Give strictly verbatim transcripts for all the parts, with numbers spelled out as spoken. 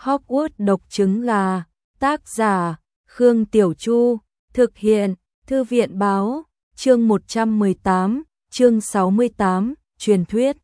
Hogwarts độc trứng gà, tác giả, Khương Tiểu Chu, thực hiện, Thư viện báo, chương một trăm mười tám, chương sáu mươi tám, truyền thuyết.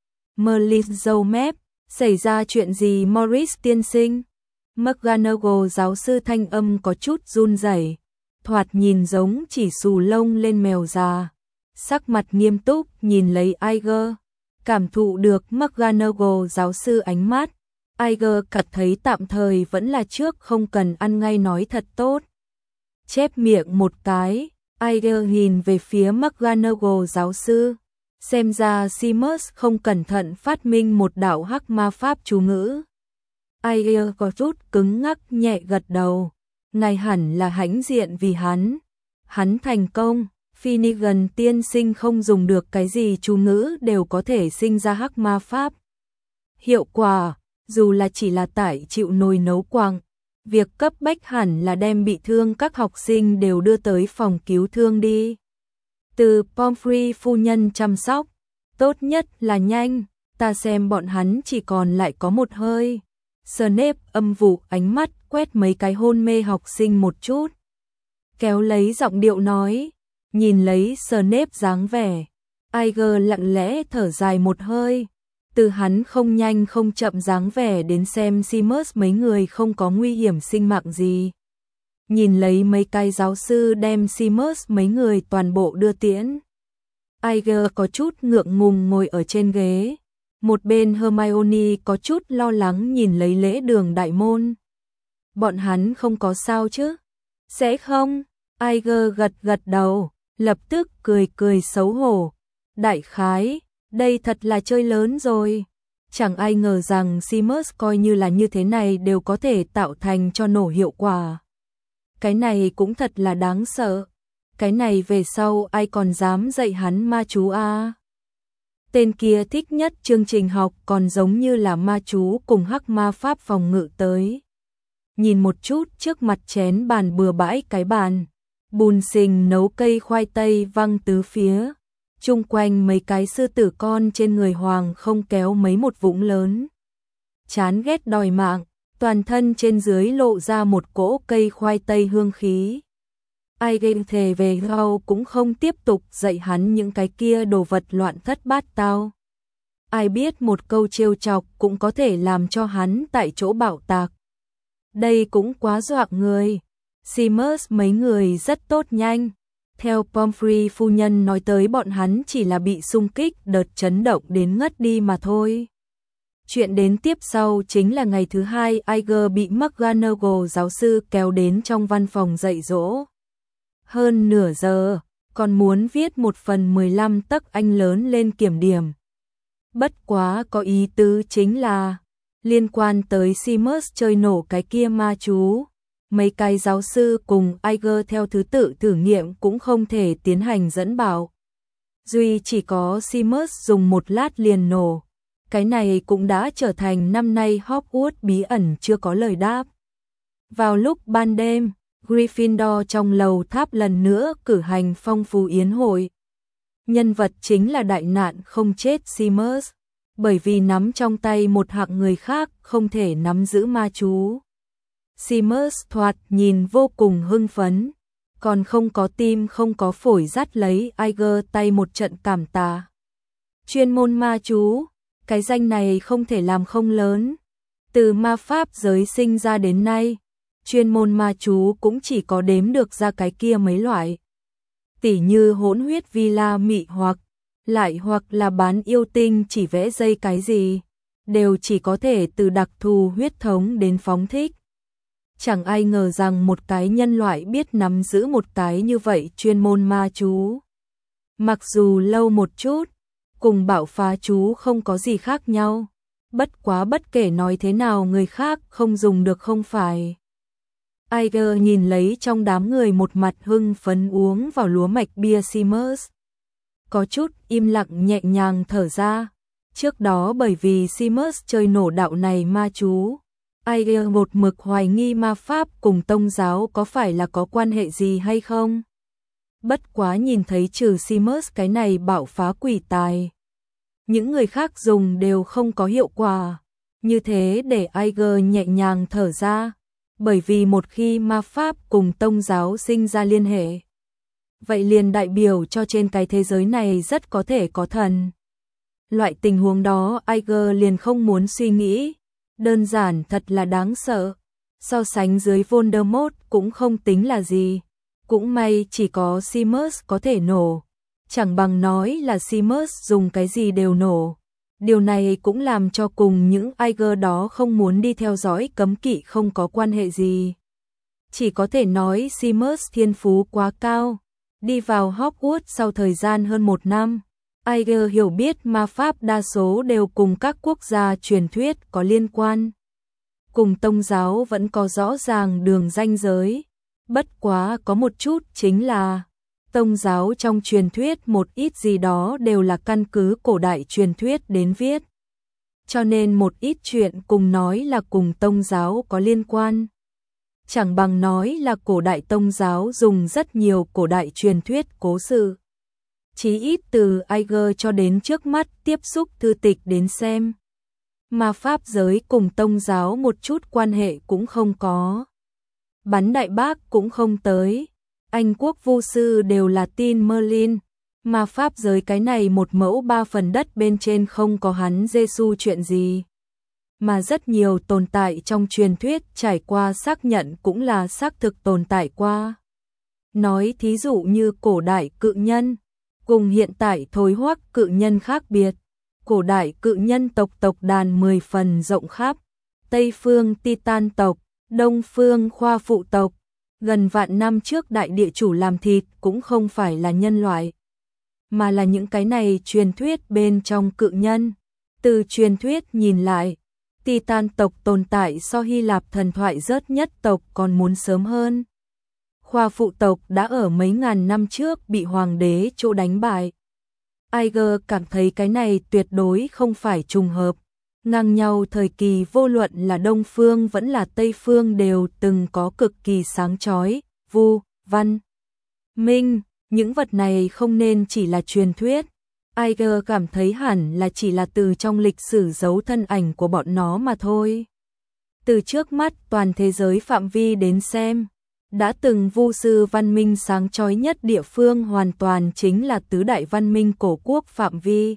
Merlin dâu mép, xảy ra chuyện gì Morris tiên sinh? McGonagall giáo sư thanh âm có chút run rẩy, thoạt nhìn giống chỉ xù lông lên mèo già. Sắc mặt nghiêm túc nhìn lấy Iger, cảm thụ được McGonagall giáo sư ánh mắt. Iger cảm thấy tạm thời vẫn là trước không cần ăn ngay nói thật tốt. Chép miệng một cái, Iger nhìn về phía McGonagall giáo sư. Xem ra Seamus không cẩn thận phát minh một đạo hắc ma pháp chú ngữ. Iger có chút cứng ngắc nhẹ gật đầu. Ngài hẳn là hãnh diện vì hắn. Hắn thành công, Finnegan tiên sinh không dùng được cái gì chú ngữ đều có thể sinh ra hắc ma pháp. Hiệu quả, dù là chỉ là tải chịu nồi nấu quặng, việc cấp bách hẳn là đem bị thương các học sinh đều đưa tới phòng cứu thương đi. Từ Pomfrey phu nhân chăm sóc, tốt nhất là nhanh, ta xem bọn hắn chỉ còn lại có một hơi. Snape âm vụ ánh mắt quét mấy cái hôn mê học sinh một chút. Kéo lấy giọng điệu nói, nhìn lấy Snape dáng vẻ. Iger lặng lẽ thở dài một hơi. Từ hắn không nhanh không chậm dáng vẻ đến xem Seamus mấy người không có nguy hiểm sinh mạng gì. Nhìn lấy mấy cái giáo sư đem Seamus mấy người toàn bộ đưa tiễn. Iger có chút ngượng ngùng ngồi ở trên ghế. Một bên Hermione có chút lo lắng nhìn lấy lễ đường đại môn. Bọn hắn không có sao chứ? Sẽ không? Iger gật gật đầu, lập tức cười cười xấu hổ. Đại khái, đây thật là chơi lớn rồi. Chẳng ai ngờ rằng Seamus coi như là như thế này đều có thể tạo thành cho nổ hiệu quả. Cái này cũng thật là đáng sợ. Cái này về sau ai còn dám dạy hắn ma chú a? Tên kia thích nhất chương trình học còn giống như là ma chú cùng hắc ma pháp phòng ngự tới. Nhìn một chút trước mặt chén bàn bừa bãi cái bàn. Bùn xình nấu cây khoai tây văng tứ phía. Chung quanh mấy cái sư tử con trên người hoàng không kéo mấy một vũng lớn. Chán ghét đòi mạng, toàn thân trên dưới lộ ra một cỗ cây khoai tây hương khí. Ai game thề về sau cũng không tiếp tục dạy hắn những cái kia đồ vật loạn thất bát tao. Ai biết một câu trêu chọc cũng có thể làm cho hắn tại chỗ bạo tạc. Đây cũng quá dọa người. Seamus mấy người rất tốt nhanh. Theo Pomfrey phu nhân nói tới bọn hắn chỉ là bị xung kích đợt chấn động đến ngất đi mà thôi. Chuyện đến tiếp sau chính là ngày thứ hai Iger bị McGonagall giáo sư kéo đến trong văn phòng dạy dỗ. Hơn nửa giờ, còn muốn viết một phần mười lăm tấc anh lớn lên kiểm điểm. Bất quá có ý tứ chính là liên quan tới Seamus chơi nổ cái kia ma chú. Mấy cái giáo sư cùng Iger theo thứ tự thử nghiệm cũng không thể tiến hành dẫn bảo. Duy chỉ có Seamus dùng một lát liền nổ. Cái này cũng đã trở thành năm nay Hogwarts bí ẩn chưa có lời đáp. Vào lúc ban đêm, Gryffindor trong lầu tháp lần nữa cử hành phong phú yến hội. Nhân vật chính là đại nạn không chết Seamus, bởi vì nắm trong tay một hạng người khác không thể nắm giữ ma chú. Seamus thoạt nhìn vô cùng hưng phấn, còn không có tim không có phổi dắt lấy Iger tay một trận cảm tạ. Chuyên môn ma chú, cái danh này không thể làm không lớn. Từ ma pháp giới sinh ra đến nay, chuyên môn ma chú cũng chỉ có đếm được ra cái kia mấy loại. Tỉ như hỗn huyết villa mị hoặc, lại hoặc là bán yêu tinh chỉ vẽ dây cái gì, đều chỉ có thể từ đặc thù huyết thống đến phóng thích. Chẳng ai ngờ rằng một cái nhân loại biết nắm giữ một cái như vậy chuyên môn ma chú. Mặc dù lâu một chút, cùng bạo phá chú không có gì khác nhau. Bất quá bất kể nói thế nào người khác không dùng được không phải. Iger nhìn lấy trong đám người một mặt hưng phấn uống vào lúa mạch bia Seamus. Có chút im lặng nhẹ nhàng thở ra. Trước đó bởi vì Seamus chơi nổ đạo này ma chú, Iger một mực hoài nghi ma pháp cùng tông giáo có phải là có quan hệ gì hay không. Bất quá nhìn thấy trừ Seamus cái này bạo phá quỷ tài, những người khác dùng đều không có hiệu quả. Như thế để Iger nhẹ nhàng thở ra, bởi vì một khi ma pháp cùng tông giáo sinh ra liên hệ, vậy liền đại biểu cho trên cái thế giới này rất có thể có thần. Loại tình huống đó Iger liền không muốn suy nghĩ, đơn giản thật là đáng sợ. So sánh dưới Voldemort cũng không tính là gì, cũng may chỉ có Seamus có thể nổ, chẳng bằng nói là Seamus dùng cái gì đều nổ. Điều này cũng làm cho cùng những Iger đó không muốn đi theo dõi cấm kỵ không có quan hệ gì. Chỉ có thể nói Seamus thiên phú quá cao, đi vào Hogwarts sau thời gian hơn một năm. Iger hiểu biết ma pháp đa số đều cùng các quốc gia truyền thuyết có liên quan. Cùng tông giáo vẫn có rõ ràng đường ranh giới. Bất quá có một chút chính là tông giáo trong truyền thuyết một ít gì đó đều là căn cứ cổ đại truyền thuyết đến viết. Cho nên một ít chuyện cùng nói là cùng tông giáo có liên quan. Chẳng bằng nói là cổ đại tông giáo dùng rất nhiều cổ đại truyền thuyết cố sự. Chí ít từ Iger cho đến trước mắt tiếp xúc thư tịch đến xem. Ma pháp giới cùng tông giáo một chút quan hệ cũng không có. Bắn đại bác cũng không tới. Anh quốc vu sư đều là tin Merlin. Ma pháp giới cái này một mẫu ba phần đất bên trên không có hắn Giêsu chuyện gì. Mà rất nhiều tồn tại trong truyền thuyết trải qua xác nhận cũng là xác thực tồn tại qua. Nói thí dụ như cổ đại cự nhân, cùng hiện tại thối hoắc cự nhân khác biệt. Cổ đại cự nhân tộc tộc đàn mười phần rộng khắp, Tây phương Titan tộc, Đông phương Khoa phụ tộc, gần vạn năm trước đại địa chủ làm thịt cũng không phải là nhân loại, mà là những cái này truyền thuyết bên trong cự nhân. Từ truyền thuyết nhìn lại, Titan tộc tồn tại so Hy Lạp thần thoại rớt nhất tộc còn muốn sớm hơn. Khoa phụ tộc đã ở mấy ngàn năm trước bị hoàng đế chỗ đánh bại. Iger cảm thấy cái này tuyệt đối không phải trùng hợp. Ngang nhau thời kỳ vô luận là Đông Phương vẫn là Tây Phương đều từng có cực kỳ sáng chói, vu, văn, minh. Những vật này không nên chỉ là truyền thuyết. Iger cảm thấy hẳn là chỉ là từ trong lịch sử giấu thân ảnh của bọn nó mà thôi. Từ trước mắt toàn thế giới phạm vi đến xem, đã từng vu sư văn minh sáng chói nhất địa phương hoàn toàn chính là tứ đại văn minh cổ quốc phạm vi.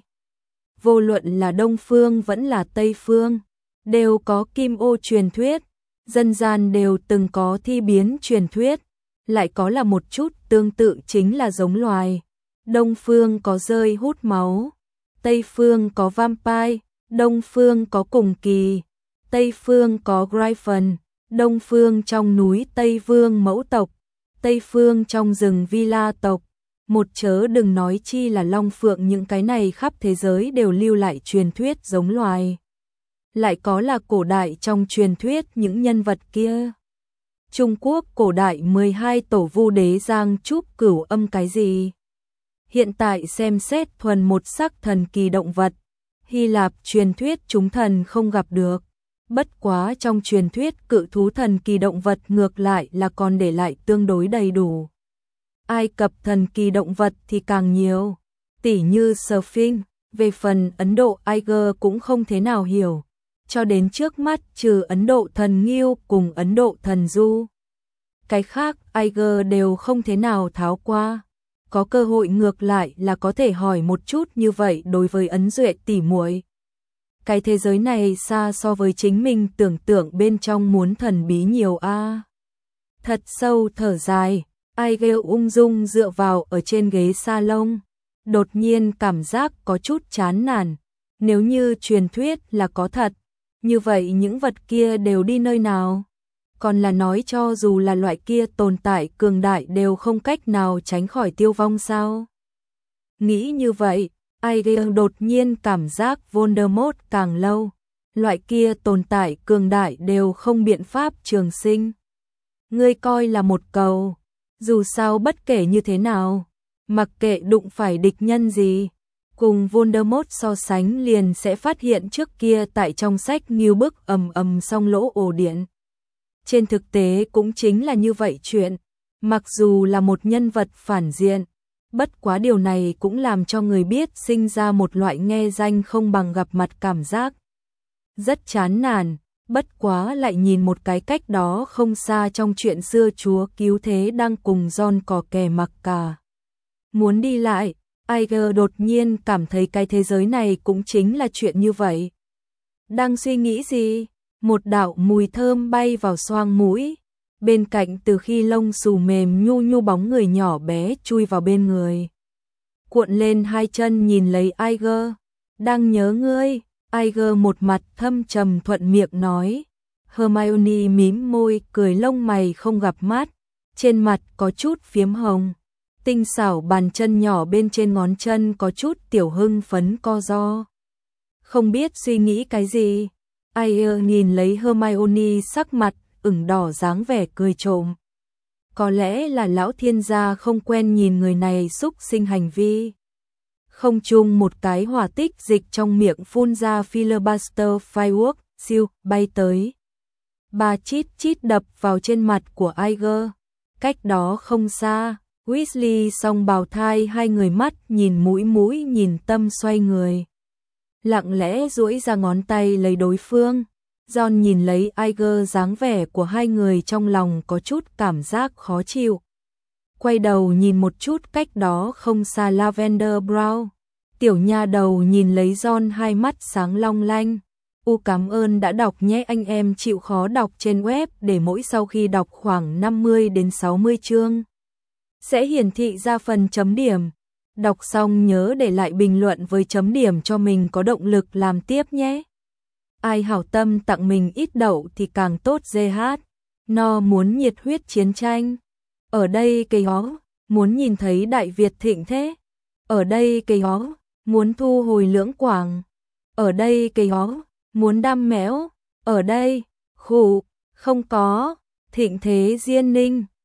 Vô luận là Đông Phương vẫn là Tây Phương, đều có kim ô truyền thuyết, dân gian đều từng có thi biến truyền thuyết, lại có là một chút tương tự chính là giống loài. Đông Phương có rơi hút máu, Tây Phương có vampire, Đông Phương có cùng kỳ, Tây Phương có Gryphon. Đông phương trong núi Tây Vương mẫu tộc, Tây phương trong rừng Villa tộc, một chớ đừng nói chi là long phượng, những cái này khắp thế giới đều lưu lại truyền thuyết giống loài. Lại có là cổ đại trong truyền thuyết những nhân vật kia. Trung Quốc cổ đại mười hai tổ vu đế giang trúc cửu âm cái gì? Hiện tại xem xét thuần một sắc thần kỳ động vật. Hy Lạp truyền thuyết chúng thần không gặp được. Bất quá trong truyền thuyết cự thú thần kỳ động vật ngược lại là còn để lại tương đối đầy đủ. Ai Cập thần kỳ động vật thì càng nhiều, tỉ như Sphinx. Về phần Ấn Độ, Iger cũng không thế nào hiểu. Cho đến trước mắt trừ Ấn Độ thần Ngưu cùng Ấn Độ thần Du, cái khác Iger đều không thế nào tháo qua. Có cơ hội ngược lại là có thể hỏi một chút như vậy đối với Ấn Duệ tỉ muội. Cái thế giới này xa so với chính mình tưởng tượng bên trong muốn thần bí nhiều a. À. Thật sâu thở dài, Iger ung dung dựa vào ở trên ghế salon, đột nhiên cảm giác có chút chán nản. Nếu như truyền thuyết là có thật, như vậy những vật kia đều đi nơi nào? Còn là nói cho dù là loại kia tồn tại cường đại đều không cách nào tránh khỏi tiêu vong sao? Nghĩ như vậy, Iger đột nhiên cảm giác Voldemort càng lâu, loại kia tồn tại cường đại đều không biện pháp trường sinh. Ngươi coi là một cầu, dù sao bất kể như thế nào, mặc kệ đụng phải địch nhân gì, cùng Voldemort so sánh liền sẽ phát hiện trước kia tại trong sách nghiêu bức ầm ầm song lỗ ổ điện. Trên thực tế cũng chính là như vậy chuyện, mặc dù là một nhân vật phản diện, bất quá điều này cũng làm cho người biết sinh ra một loại nghe danh không bằng gặp mặt cảm giác. rất chán nản, bất quá lại nhìn một cái cách đó không xa trong chuyện xưa Chúa cứu thế đang cùng John cò kè mặc cả. Muốn đi lại, Iger đột nhiên cảm thấy cái thế giới này cũng chính là chuyện như vậy. Đang suy nghĩ gì? Một đạo mùi thơm bay vào xoang mũi. Bên cạnh từ khi lông xù mềm nhu nhu bóng người nhỏ bé chui vào bên người. Cuộn lên hai chân nhìn lấy Iger. Đang nhớ ngươi. Iger một mặt thâm trầm thuận miệng nói. Hermione mím môi cười lông mày không gặp mắt. Trên mặt có chút phiếm hồng. Tinh xảo bàn chân nhỏ bên trên ngón chân có chút tiểu hưng phấn co ro. Không biết suy nghĩ cái gì. Iger nhìn lấy Hermione sắc mặt ửng đỏ dáng vẻ cười trộm. Có lẽ là lão thiên gia không quen nhìn người này xúc sinh hành vi. Không chung một cái hỏa tích dịch trong miệng phun ra filibuster firework, siêu, bay tới. Ba chít chít đập vào trên mặt của Iger. Cách đó không xa, Weasley song bào thai hai người mắt nhìn mũi mũi nhìn tâm xoay người. Lặng lẽ duỗi ra ngón tay lấy đối phương. John nhìn lấy Iger dáng vẻ của hai người trong lòng có chút cảm giác khó chịu. Quay đầu nhìn một chút cách đó không xa Lavender Brown. Tiểu nha đầu nhìn lấy John hai mắt sáng long lanh. U cảm ơn đã đọc nhé anh em chịu khó đọc trên web để mỗi sau khi đọc khoảng năm mươi đến sáu mươi chương. Sẽ hiển thị ra phần chấm điểm. Đọc xong nhớ để lại bình luận với chấm điểm cho mình có động lực làm tiếp nhé. Ai hảo tâm tặng mình ít đậu thì càng tốt dê hát. No muốn nhiệt huyết chiến tranh. Ở đây cây hó, muốn nhìn thấy Đại Việt thịnh thế. Ở đây cây hó, muốn thu hồi lưỡng quảng. Ở đây cây hó, muốn đam méo. Ở đây, khủ, không có, thịnh thế diên ninh.